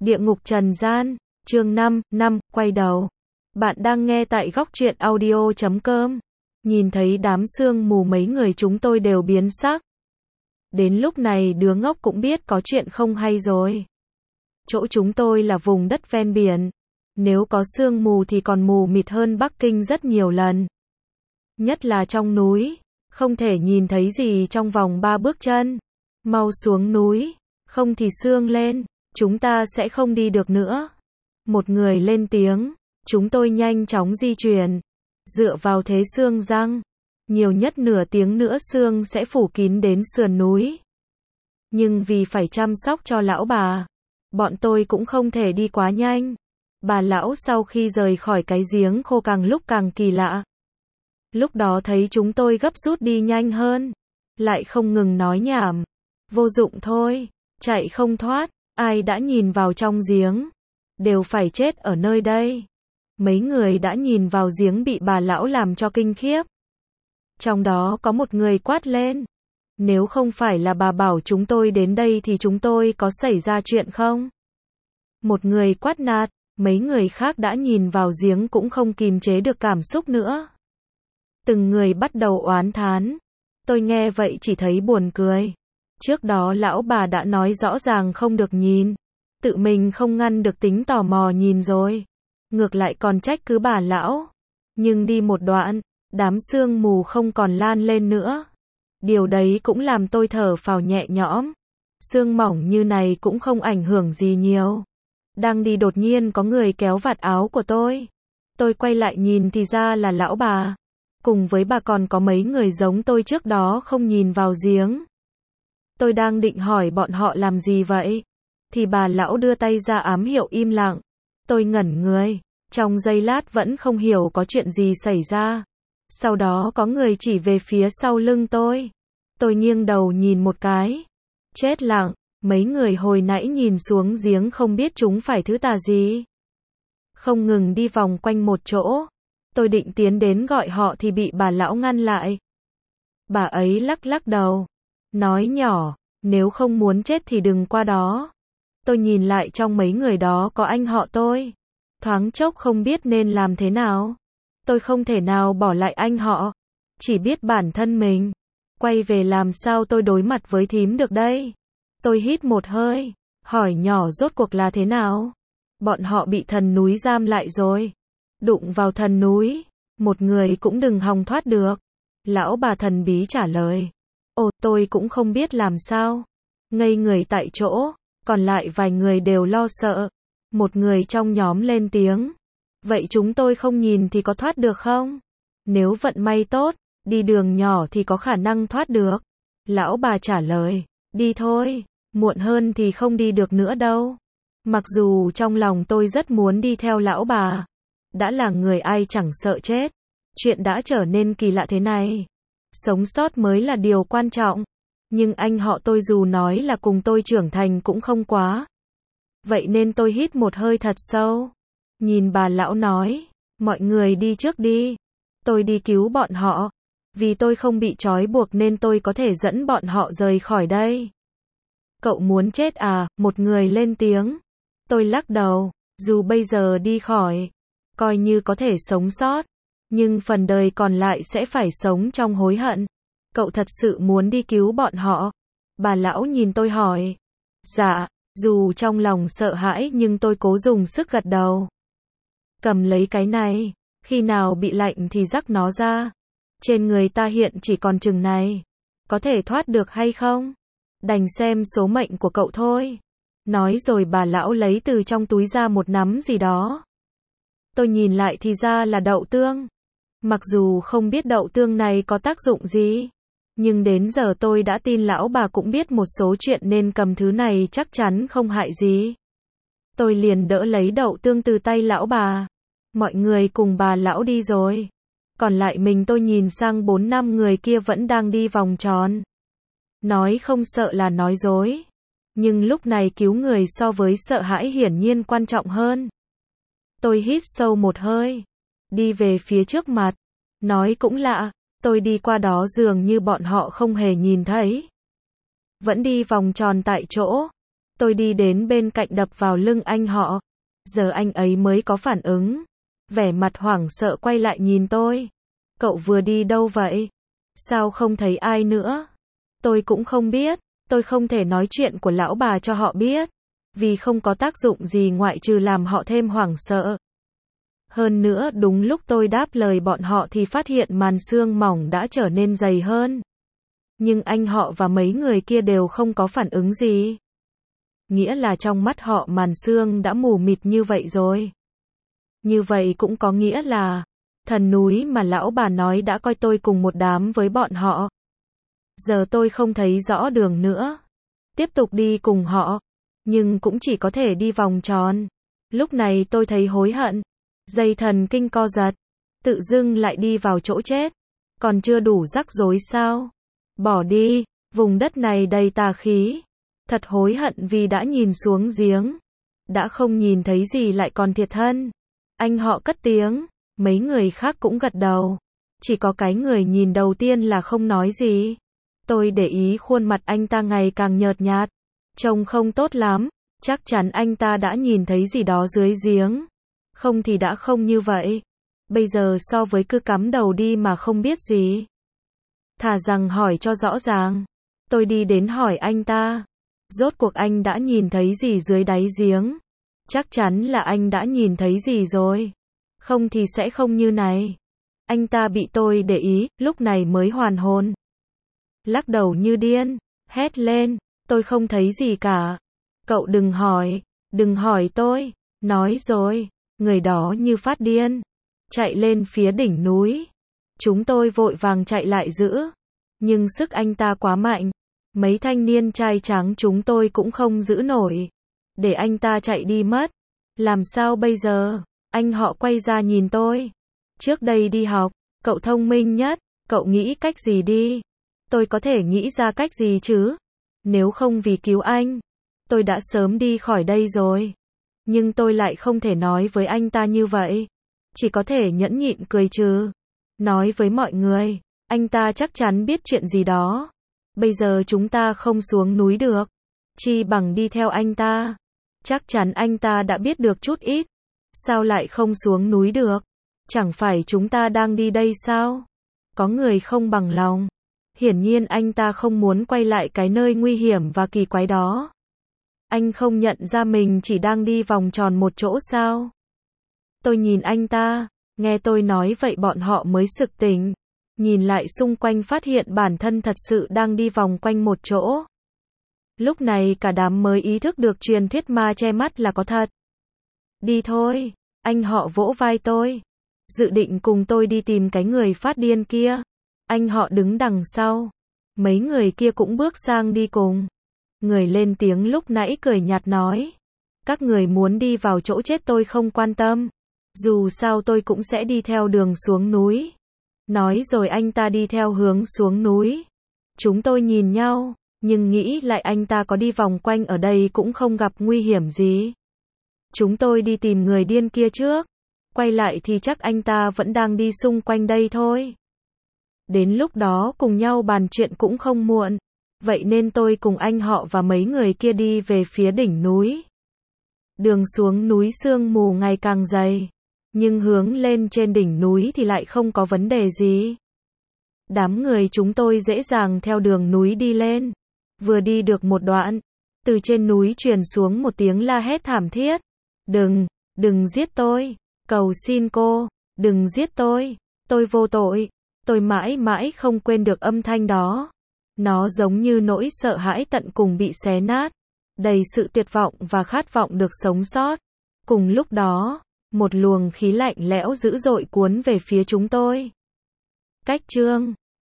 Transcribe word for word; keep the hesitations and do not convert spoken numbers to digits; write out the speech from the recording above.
Địa ngục trần gian, chương năm, năm, quay đầu. Bạn đang nghe tại góc truyện audio chấm com. Nhìn thấy đám sương mù mấy người chúng tôi đều biến sắc. Đến lúc này đứa ngốc cũng biết có chuyện không hay rồi. Chỗ chúng tôi là vùng đất ven biển. Nếu có sương mù thì còn mù mịt hơn Bắc Kinh rất nhiều lần. Nhất là trong núi, không thể nhìn thấy gì trong vòng ba bước chân. Mau xuống núi, không thì sương lên, chúng ta sẽ không đi được nữa. Một người lên tiếng, chúng tôi nhanh chóng di chuyển, dựa vào thế sương răng. Nhiều nhất nửa tiếng nữa sương sẽ phủ kín đến sườn núi. Nhưng vì phải chăm sóc cho lão bà, bọn tôi cũng không thể đi quá nhanh. Bà lão sau khi rời khỏi cái giếng khô càng lúc càng kỳ lạ. Lúc đó thấy chúng tôi gấp rút đi nhanh hơn, lại không ngừng nói nhảm. Vô dụng thôi, chạy không thoát, ai đã nhìn vào trong giếng, đều phải chết ở nơi đây. Mấy người đã nhìn vào giếng bị bà lão làm cho kinh khiếp. Trong đó có một người quát lên. Nếu không phải là bà bảo chúng tôi đến đây thì chúng tôi có xảy ra chuyện không? Một người quát nạt, mấy người khác đã nhìn vào giếng cũng không kìm chế được cảm xúc nữa. Từng người bắt đầu oán thán. Tôi nghe vậy chỉ thấy buồn cười. Trước đó lão bà đã nói rõ ràng không được nhìn. Tự mình không ngăn được tính tò mò nhìn rồi. Ngược lại còn trách cứ bà lão. Nhưng đi một đoạn, đám sương mù không còn lan lên nữa. Điều đấy cũng làm tôi thở phào nhẹ nhõm. Sương mỏng như này cũng không ảnh hưởng gì nhiều. Đang đi đột nhiên có người kéo vạt áo của tôi. Tôi quay lại nhìn thì ra là lão bà. Cùng với bà còn có mấy người giống tôi trước đó không nhìn vào giếng. Tôi đang định hỏi bọn họ làm gì vậy? Thì bà lão đưa tay ra ám hiệu im lặng. Tôi ngẩn người. Trong giây lát vẫn không hiểu có chuyện gì xảy ra. Sau đó có người chỉ về phía sau lưng tôi. Tôi nghiêng đầu nhìn một cái. Chết lặng. Mấy người hồi nãy nhìn xuống giếng không biết chúng phải thứ tà gì. Không ngừng đi vòng quanh một chỗ. Tôi định tiến đến gọi họ thì bị bà lão ngăn lại. Bà ấy lắc lắc đầu. Nói nhỏ, nếu không muốn chết thì đừng qua đó. Tôi nhìn lại trong mấy người đó có anh họ tôi. Thoáng chốc không biết nên làm thế nào. Tôi không thể nào bỏ lại anh họ. Chỉ biết bản thân mình. Quay về làm sao tôi đối mặt với thím được đây. Tôi hít một hơi. Hỏi nhỏ rốt cuộc là thế nào. Bọn họ bị thần núi giam lại rồi. Đụng vào thần núi. Một người cũng đừng hòng thoát được. Lão bà thần bí trả lời. Ồ, tôi cũng không biết làm sao. Ngây người tại chỗ. Còn lại vài người đều lo sợ. Một người trong nhóm lên tiếng. Vậy chúng tôi không nhìn thì có thoát được không? Nếu vận may tốt, đi đường nhỏ thì có khả năng thoát được. Lão bà trả lời. Đi thôi, muộn hơn thì không đi được nữa đâu. Mặc dù trong lòng tôi rất muốn đi theo lão bà. Đã là người ai chẳng sợ chết. Chuyện đã trở nên kỳ lạ thế này. Sống sót mới là điều quan trọng. Nhưng anh họ tôi dù nói là cùng tôi trưởng thành cũng không quá. Vậy nên tôi hít một hơi thật sâu. Nhìn bà lão nói. Mọi người đi trước đi. Tôi đi cứu bọn họ. Vì tôi không bị trói buộc nên tôi có thể dẫn bọn họ rời khỏi đây. Cậu muốn chết à? Một người lên tiếng. Tôi lắc đầu. Dù bây giờ đi khỏi, coi như có thể sống sót. Nhưng phần đời còn lại sẽ phải sống trong hối hận. Cậu thật sự muốn đi cứu bọn họ? Bà lão nhìn tôi hỏi. Dạ, dù trong lòng sợ hãi nhưng tôi cố dùng sức gật đầu. Cầm lấy cái này, khi nào bị lạnh thì rắc nó ra. Trên người ta hiện chỉ còn chừng này. Có thể thoát được hay không? Đành xem số mệnh của cậu thôi. Nói rồi bà lão lấy từ trong túi ra một nắm gì đó. Tôi nhìn lại thì ra là đậu tương. Mặc dù không biết đậu tương này có tác dụng gì. Nhưng đến giờ tôi đã tin lão bà cũng biết một số chuyện nên cầm thứ này chắc chắn không hại gì. Tôi liền đỡ lấy đậu tương từ tay lão bà. Mọi người cùng bà lão đi rồi. Còn lại mình tôi nhìn sang bốn năm người kia vẫn đang đi vòng tròn. Nói không sợ là nói dối. Nhưng lúc này cứu người so với sợ hãi hiển nhiên quan trọng hơn. Tôi hít sâu một hơi. Đi về phía trước mặt. Nói cũng lạ. Tôi đi qua đó dường như bọn họ không hề nhìn thấy. Vẫn đi vòng tròn tại chỗ. Tôi đi đến bên cạnh đập vào lưng anh họ. Giờ anh ấy mới có phản ứng. Vẻ mặt hoảng sợ quay lại nhìn tôi. Cậu vừa đi đâu vậy? Sao không thấy ai nữa? Tôi cũng không biết. Tôi không thể nói chuyện của lão bà cho họ biết. Vì không có tác dụng gì ngoại trừ làm họ thêm hoảng sợ. Hơn nữa đúng lúc tôi đáp lời bọn họ thì phát hiện màn sương mỏng đã trở nên dày hơn. Nhưng anh họ và mấy người kia đều không có phản ứng gì. Nghĩa là trong mắt họ màn sương đã mù mịt như vậy rồi. Như vậy cũng có nghĩa là thần núi mà lão bà nói đã coi tôi cùng một đám với bọn họ. Giờ tôi không thấy rõ đường nữa. Tiếp tục đi cùng họ, nhưng cũng chỉ có thể đi vòng tròn. Lúc này tôi thấy hối hận. Dây thần kinh co giật. Tự dưng lại đi vào chỗ chết. Còn chưa đủ rắc rối sao? Bỏ đi, vùng đất này đầy tà khí. Thật hối hận vì đã nhìn xuống giếng. Đã không nhìn thấy gì lại còn thiệt thân. Anh họ cất tiếng, mấy người khác cũng gật đầu. Chỉ có cái người nhìn đầu tiên là không nói gì. Tôi để ý khuôn mặt anh ta ngày càng nhợt nhạt. Trông không tốt lắm, chắc chắn anh ta đã nhìn thấy gì đó dưới giếng. Không thì đã không như vậy. Bây giờ so với cứ cắm đầu đi mà không biết gì. Thà rằng hỏi cho rõ ràng. Tôi đi đến hỏi anh ta. Rốt cuộc anh đã nhìn thấy gì dưới đáy giếng? Chắc chắn là anh đã nhìn thấy gì rồi. Không thì sẽ không như này. Anh ta bị tôi để ý, lúc này mới hoàn hồn. Lắc đầu như điên, hét lên, tôi không thấy gì cả. Cậu đừng hỏi, đừng hỏi tôi. Nói rồi, người đó như phát điên. Chạy lên phía đỉnh núi. Chúng tôi vội vàng chạy lại giữ. Nhưng sức anh ta quá mạnh. Mấy thanh niên trai trắng chúng tôi cũng không giữ nổi. Để anh ta chạy đi mất. Làm sao bây giờ? Anh họ quay ra nhìn tôi. Trước đây đi học, cậu thông minh nhất. Cậu nghĩ cách gì đi? Tôi có thể nghĩ ra cách gì chứ? Nếu không vì cứu anh, tôi đã sớm đi khỏi đây rồi. Nhưng tôi lại không thể nói với anh ta như vậy. Chỉ có thể nhẫn nhịn cười trừ. Nói với mọi người, anh ta chắc chắn biết chuyện gì đó. Bây giờ chúng ta không xuống núi được. Chi bằng đi theo anh ta. Chắc chắn anh ta đã biết được chút ít. Sao lại không xuống núi được? Chẳng phải chúng ta đang đi đây sao? Có người không bằng lòng. Hiển nhiên anh ta không muốn quay lại cái nơi nguy hiểm và kỳ quái đó. Anh không nhận ra mình chỉ đang đi vòng tròn một chỗ sao? Tôi nhìn anh ta, nghe tôi nói vậy bọn họ mới sực tỉnh. Nhìn lại xung quanh phát hiện bản thân thật sự đang đi vòng quanh một chỗ. Lúc này cả đám mới ý thức được truyền thuyết ma che mắt là có thật. Đi thôi, anh họ vỗ vai tôi. Dự định cùng tôi đi tìm cái người phát điên kia. Anh họ đứng đằng sau. Mấy người kia cũng bước sang đi cùng. Người lên tiếng lúc nãy cười nhạt nói. Các người muốn đi vào chỗ chết tôi không quan tâm. Dù sao tôi cũng sẽ đi theo đường xuống núi. Nói rồi anh ta đi theo hướng xuống núi. Chúng tôi nhìn nhau, nhưng nghĩ lại anh ta có đi vòng quanh ở đây cũng không gặp nguy hiểm gì. Chúng tôi đi tìm người điên kia trước. Quay lại thì chắc anh ta vẫn đang đi xung quanh đây thôi. Đến lúc đó cùng nhau bàn chuyện cũng không muộn. Vậy nên tôi cùng anh họ và mấy người kia đi về phía đỉnh núi. Đường xuống núi sương mù ngày càng dày. Nhưng hướng lên trên đỉnh núi thì lại không có vấn đề gì. Đám người chúng tôi dễ dàng theo đường núi đi lên. Vừa đi được một đoạn, từ trên núi truyền xuống một tiếng la hét thảm thiết. Đừng, đừng giết tôi. Cầu xin cô, đừng giết tôi. Tôi vô tội. Tôi mãi mãi không quên được âm thanh đó. Nó giống như nỗi sợ hãi tận cùng bị xé nát. Đầy sự tuyệt vọng và khát vọng được sống sót. Cùng lúc đó, một luồng khí lạnh lẽo dữ dội cuốn về phía chúng tôi. Cách chương